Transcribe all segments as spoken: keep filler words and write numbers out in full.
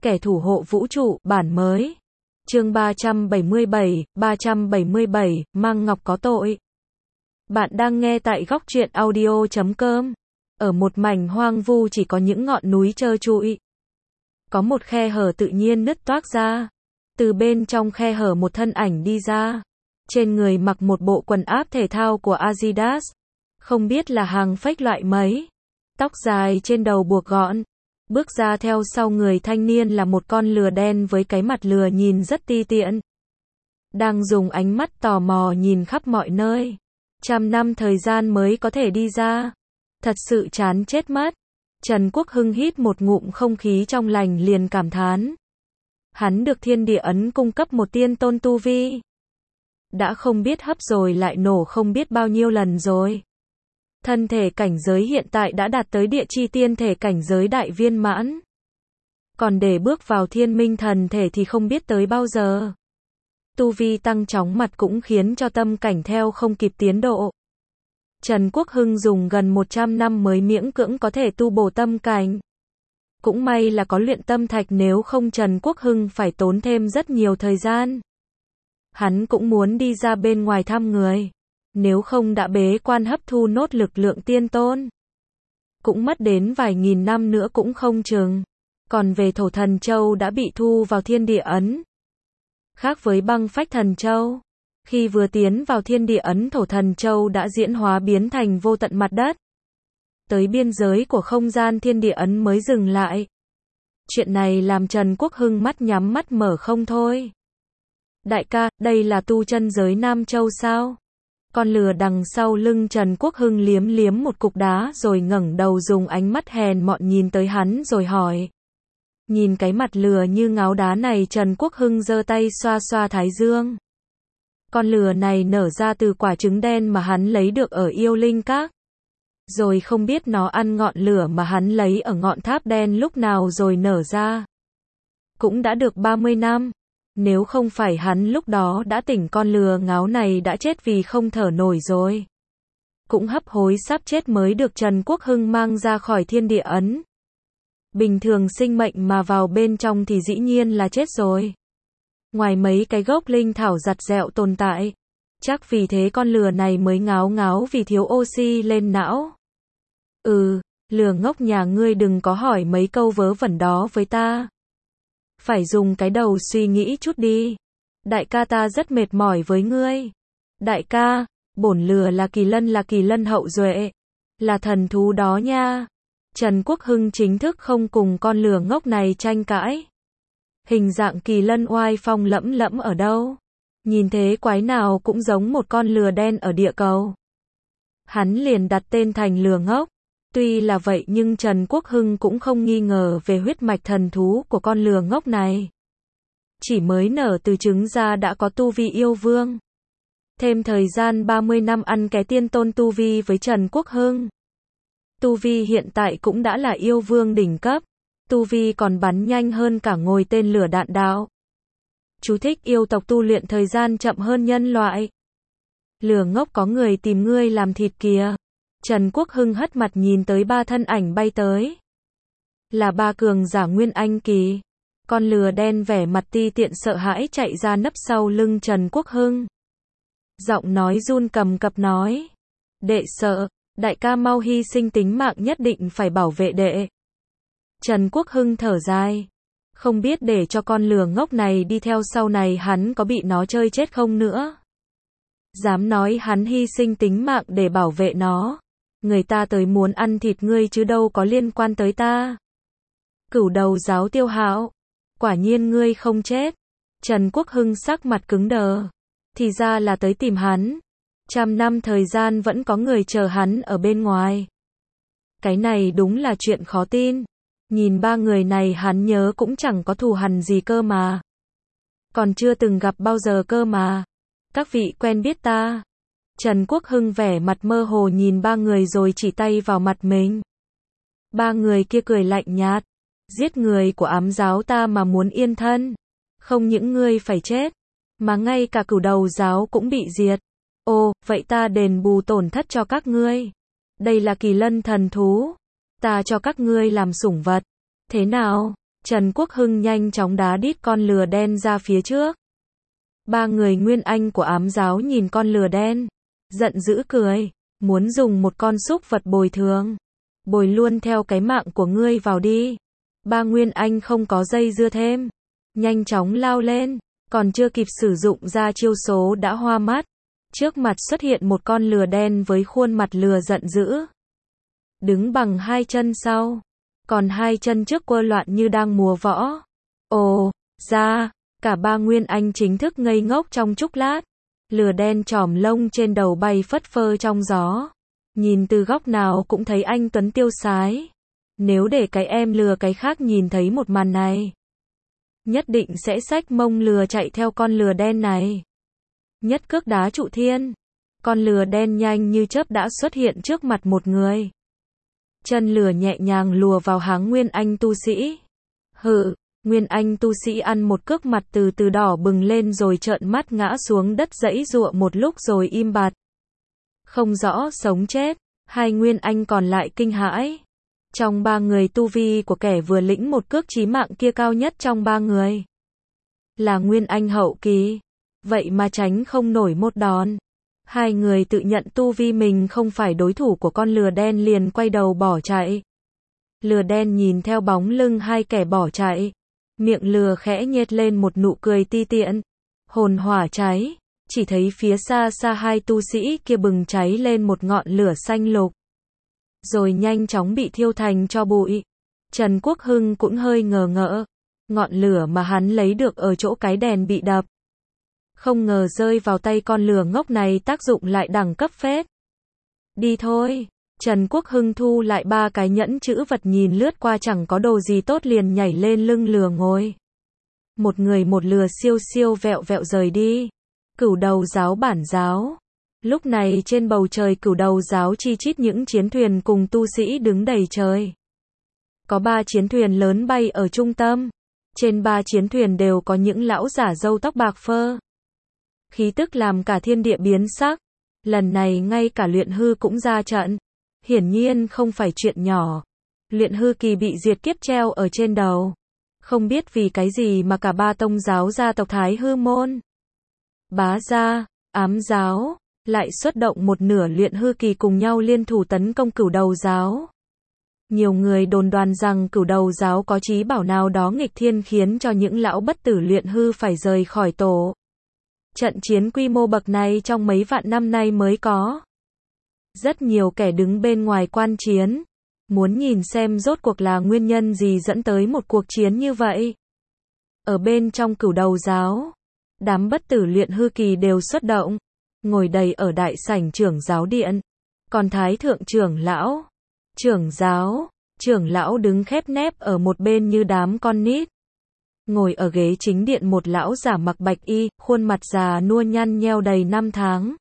Kẻ thủ hộ vũ trụ, bản mới. Chương ba trăm bảy mươi bảy, ba trăm bảy mươi bảy, Mang Ngọc có tội. Bạn đang nghe tại góc truyện audio chấm com. Ở một mảnh hoang vu chỉ có những ngọn núi trơ trụi. Có một khe hở tự nhiên nứt toác ra. Từ bên trong khe hở một thân ảnh đi ra. Trên người mặc một bộ quần áo thể thao của Adidas. Không biết là hàng fake loại mấy. Tóc dài trên đầu buộc gọn. Bước ra theo sau người thanh niên là một con lừa đen với cái mặt lừa nhìn rất ti tiện. Đang dùng ánh mắt tò mò nhìn khắp mọi nơi. Trăm năm thời gian mới có thể đi ra. Thật sự chán chết mất. Trần Quốc Hưng hít một ngụm không khí trong lành liền cảm thán. Hắn được thiên địa ấn cung cấp một tiên tôn tu vi. Đã không biết hấp rồi lại nổ không biết bao nhiêu lần rồi. Thân thể cảnh giới hiện tại đã đạt tới địa chi tiên thể cảnh giới đại viên mãn. Còn để bước vào thiên minh thần thể thì không biết tới bao giờ. Tu vi tăng chóng mặt cũng khiến cho tâm cảnh theo không kịp tiến độ. Trần Quốc Hưng dùng gần một trăm năm mới miễn cưỡng có thể tu bổ tâm cảnh. Cũng may là có luyện tâm thạch, nếu không Trần Quốc Hưng phải tốn thêm rất nhiều thời gian. Hắn cũng muốn đi ra bên ngoài thăm người. Nếu không đã bế quan hấp thu nốt lực lượng tiên tôn. Cũng mất đến vài nghìn năm nữa cũng không chừng. Còn về thổ thần châu đã bị thu vào thiên địa ấn. Khác với băng phách thần châu. Khi vừa tiến vào thiên địa ấn, thổ thần châu đã diễn hóa biến thành vô tận mặt đất. Tới biên giới của không gian thiên địa ấn mới dừng lại. Chuyện này làm Trần Quốc Hưng mắt nhắm mắt mở không thôi. Đại ca, đây là tu chân giới Nam Châu sao? Con lừa đằng sau lưng Trần Quốc Hưng liếm liếm một cục đá rồi ngẩng đầu dùng ánh mắt hèn mọn nhìn tới hắn rồi hỏi. Nhìn cái mặt lừa như ngáo đá này, Trần Quốc Hưng giơ tay xoa xoa thái dương. Con lừa này nở ra từ quả trứng đen mà hắn lấy được ở Yêu Linh Các. Rồi không biết nó ăn ngọn lửa mà hắn lấy ở ngọn tháp đen lúc nào rồi nở ra. Cũng đã được ba mươi năm. Nếu không phải hắn lúc đó đã tỉnh, con lừa ngáo này đã chết vì không thở nổi rồi. Cũng hấp hối sắp chết mới được Trần Quốc Hưng mang ra khỏi thiên địa ấn. Bình thường sinh mệnh mà vào bên trong thì dĩ nhiên là chết rồi. Ngoài mấy cái gốc linh thảo giặt dẹo tồn tại. Chắc vì thế con lừa này mới ngáo ngáo vì thiếu oxy lên não. Ừ, lừa ngốc nhà ngươi đừng có hỏi mấy câu vớ vẩn đó với ta. Phải dùng cái đầu suy nghĩ chút đi. Đại ca, ta rất mệt mỏi với ngươi. Đại ca, bổn lừa là kỳ lân, là kỳ lân hậu duệ. Là thần thú đó nha. Trần Quốc Hưng chính thức không cùng con lừa ngốc này tranh cãi. Hình dạng kỳ lân oai phong lẫm lẫm ở đâu. Nhìn thế quái nào cũng giống một con lừa đen ở địa cầu. Hắn liền đặt tên thành lừa ngốc. Tuy là vậy nhưng Trần Quốc Hưng cũng không nghi ngờ về huyết mạch thần thú của con lừa ngốc này. Chỉ mới nở từ trứng ra đã có tu vi yêu vương. Thêm thời gian ba mươi năm ăn ké tiên tôn tu vi với Trần Quốc Hưng. Tu vi hiện tại cũng đã là yêu vương đỉnh cấp. Tu vi còn bắn nhanh hơn cả ngồi tên lửa đạn đạo. Chú thích: yêu tộc tu luyện thời gian chậm hơn nhân loại. Lừa ngốc, có người tìm ngươi làm thịt kìa. Trần Quốc Hưng hất mặt nhìn tới ba thân ảnh bay tới. Là ba cường giả Nguyên Anh kỳ. Con lừa đen vẻ mặt ti tiện sợ hãi chạy ra nấp sau lưng Trần Quốc Hưng. Giọng nói run cầm cập nói. Đệ sợ, đại ca mau hy sinh tính mạng, nhất định phải bảo vệ đệ. Trần Quốc Hưng thở dài. Không biết để cho con lừa ngốc này đi theo sau này hắn có bị nó chơi chết không nữa. Dám nói hắn hy sinh tính mạng để bảo vệ nó. Người ta tới muốn ăn thịt ngươi chứ đâu có liên quan tới ta. Cửu đầu giáo Tiêu Hạo. Quả nhiên ngươi không chết. Trần Quốc Hưng sắc mặt cứng đờ. Thì ra là tới tìm hắn. Trăm năm thời gian vẫn có người chờ hắn ở bên ngoài. Cái này đúng là chuyện khó tin. Nhìn ba người này hắn nhớ cũng chẳng có thù hằn gì cơ mà. Còn chưa từng gặp bao giờ cơ mà. Các vị quen biết ta. Trần Quốc Hưng vẻ mặt mơ hồ nhìn ba người rồi chỉ tay vào mặt mình. Ba người kia cười lạnh nhạt. Giết người của ám giáo ta mà muốn yên thân. Không những ngươi phải chết, mà ngay cả cửu đầu giáo cũng bị diệt. Ồ, vậy ta đền bù tổn thất cho các ngươi. Đây là kỳ lân thần thú. Ta cho các ngươi làm sủng vật. Thế nào? Trần Quốc Hưng nhanh chóng đá đít con lừa đen ra phía trước. Ba người Nguyên Anh của ám giáo nhìn con lừa đen, giận dữ cười, muốn dùng một con súc vật bồi thường. Bồi luôn theo cái mạng của ngươi vào đi. Ba Nguyên Anh không có dây dưa thêm, nhanh chóng lao lên, còn chưa kịp sử dụng ra chiêu số đã hoa mắt. Trước mặt xuất hiện một con lừa đen với khuôn mặt lừa giận dữ. Đứng bằng hai chân sau, còn hai chân trước quơ loạn như đang múa võ. Ồ, ra, cả ba Nguyên Anh chính thức ngây ngốc trong chốc lát. Lừa đen chòm lông trên đầu bay phất phơ trong gió. Nhìn từ góc nào cũng thấy anh tuấn tiêu sái. Nếu để cái em lừa cái khác nhìn thấy một màn này, nhất định sẽ xách mông lừa chạy theo con lừa đen này. Nhất cước đá trụ thiên. Con lừa đen nhanh như chớp đã xuất hiện trước mặt một người. Chân lừa nhẹ nhàng lùa vào háng Nguyên Anh tu sĩ. Hự, Nguyên Anh tu sĩ ăn một cước mặt từ từ đỏ bừng lên rồi trợn mắt ngã xuống đất giãy giụa một lúc rồi im bặt. Không rõ sống chết, hai Nguyên Anh còn lại kinh hãi. Trong ba người tu vi của kẻ vừa lĩnh một cước chí mạng kia cao nhất trong ba người là Nguyên Anh hậu kỳ. Vậy mà tránh không nổi một đòn. Hai người tự nhận tu vi mình không phải đối thủ của con lừa đen liền quay đầu bỏ chạy. Lừa đen nhìn theo bóng lưng hai kẻ bỏ chạy. Miệng lừa khẽ nhếch lên một nụ cười ti tiện. Hồn hỏa cháy. Chỉ thấy phía xa xa hai tu sĩ kia bừng cháy lên một ngọn lửa xanh lục. Rồi nhanh chóng bị thiêu thành tro bụi. Trần Quốc Hưng cũng hơi ngờ ngợ. Ngọn lửa mà hắn lấy được ở chỗ cái đèn bị đập. Không ngờ rơi vào tay con lừa ngốc này tác dụng lại đẳng cấp phết. Đi thôi. Trần Quốc Hưng thu lại ba cái nhẫn chữ vật nhìn lướt qua chẳng có đồ gì tốt liền nhảy lên lưng lừa ngồi. Một người một lừa siêu siêu vẹo vẹo rời đi. Cửu đầu giáo bản giáo. Lúc này trên bầu trời cửu đầu giáo chi chít những chiến thuyền cùng tu sĩ đứng đầy trời. Có ba chiến thuyền lớn bay ở trung tâm. Trên ba chiến thuyền đều có những lão giả râu tóc bạc phơ. Khí tức làm cả thiên địa biến sắc. Lần này ngay cả luyện hư cũng ra trận. Hiển nhiên không phải chuyện nhỏ. Luyện hư kỳ bị diệt kiếp treo ở trên đầu. Không biết vì cái gì mà cả ba tông giáo gia tộc Thái Hư môn, Bá gia, ám giáo, lại xuất động một nửa luyện hư kỳ cùng nhau liên thủ tấn công cửu đầu giáo. Nhiều người đồn đoán rằng cửu đầu giáo có chí bảo nào đó nghịch thiên khiến cho những lão bất tử luyện hư phải rời khỏi tổ. Trận chiến quy mô bậc này trong mấy vạn năm nay mới có. Rất nhiều kẻ đứng bên ngoài quan chiến, muốn nhìn xem rốt cuộc là nguyên nhân gì dẫn tới một cuộc chiến như vậy. Ở bên trong cửu đầu giáo, đám bất tử luyện hư kỳ đều xuất động, ngồi đầy ở đại sảnh trưởng giáo điện. Còn thái thượng trưởng lão, trưởng giáo, trưởng lão đứng khép nép ở một bên như đám con nít. Ngồi ở ghế chính điện một lão giả mặc bạch y, khuôn mặt già nua nhăn nheo đầy năm tháng.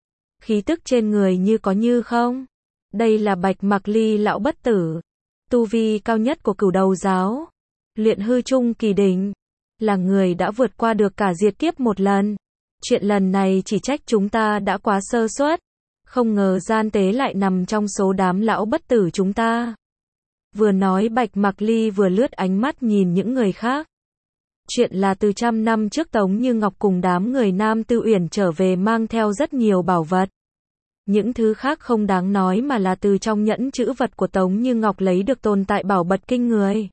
Khí tức trên người như có như không. Đây là Bạch Mặc Ly lão bất tử, tu vi cao nhất của cửu đầu giáo, luyện hư trung kỳ đỉnh, là người đã vượt qua được cả diệt kiếp một lần. Chuyện lần này chỉ trách chúng ta đã quá sơ suất, không ngờ gian tế lại nằm trong số đám lão bất tử chúng ta. Vừa nói Bạch Mặc Ly vừa lướt ánh mắt nhìn những người khác. Chuyện là từ trăm năm trước Tống Như Ngọc cùng đám người Nam Tư Uyển trở về mang theo rất nhiều bảo vật. Những thứ khác không đáng nói mà là từ trong nhẫn chữ vật của Tống Như Ngọc lấy được tồn tại bảo vật kinh người.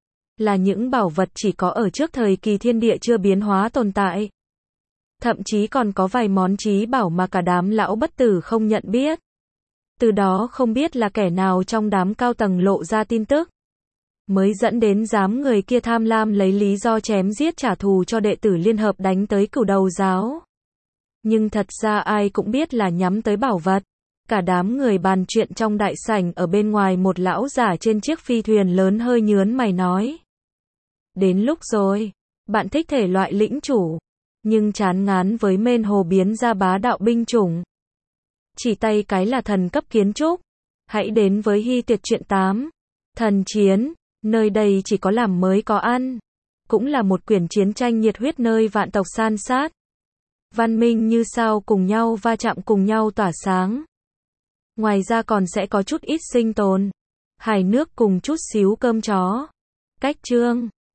Là những bảo vật chỉ có ở trước thời kỳ thiên địa chưa biến hóa tồn tại. Thậm chí còn có vài món chí bảo mà cả đám lão bất tử không nhận biết. Từ đó không biết là kẻ nào trong đám cao tầng lộ ra tin tức, mới dẫn đến dám người kia tham lam lấy lý do chém giết trả thù cho đệ tử liên hợp đánh tới cửu đầu giáo. Nhưng thật ra ai cũng biết là nhắm tới bảo vật. Cả đám người bàn chuyện trong đại sảnh ở bên ngoài một lão giả trên chiếc phi thuyền lớn hơi nhớn mày nói. Đến lúc rồi, bạn thích thể loại lĩnh chủ, nhưng chán ngán với mên hồ biến ra bá đạo binh chủng. Chỉ tay cái là thần cấp kiến trúc. Hãy đến với Hy Tuyệt Truyện tám. Thần chiến, nơi đây chỉ có làm mới có ăn. Cũng là một quyển chiến tranh nhiệt huyết nơi vạn tộc san sát. Văn minh như sao cùng nhau va chạm cùng nhau tỏa sáng. Ngoài ra còn sẽ có chút ít sinh tồn, hài nước cùng chút xíu cơm chó. Cách chương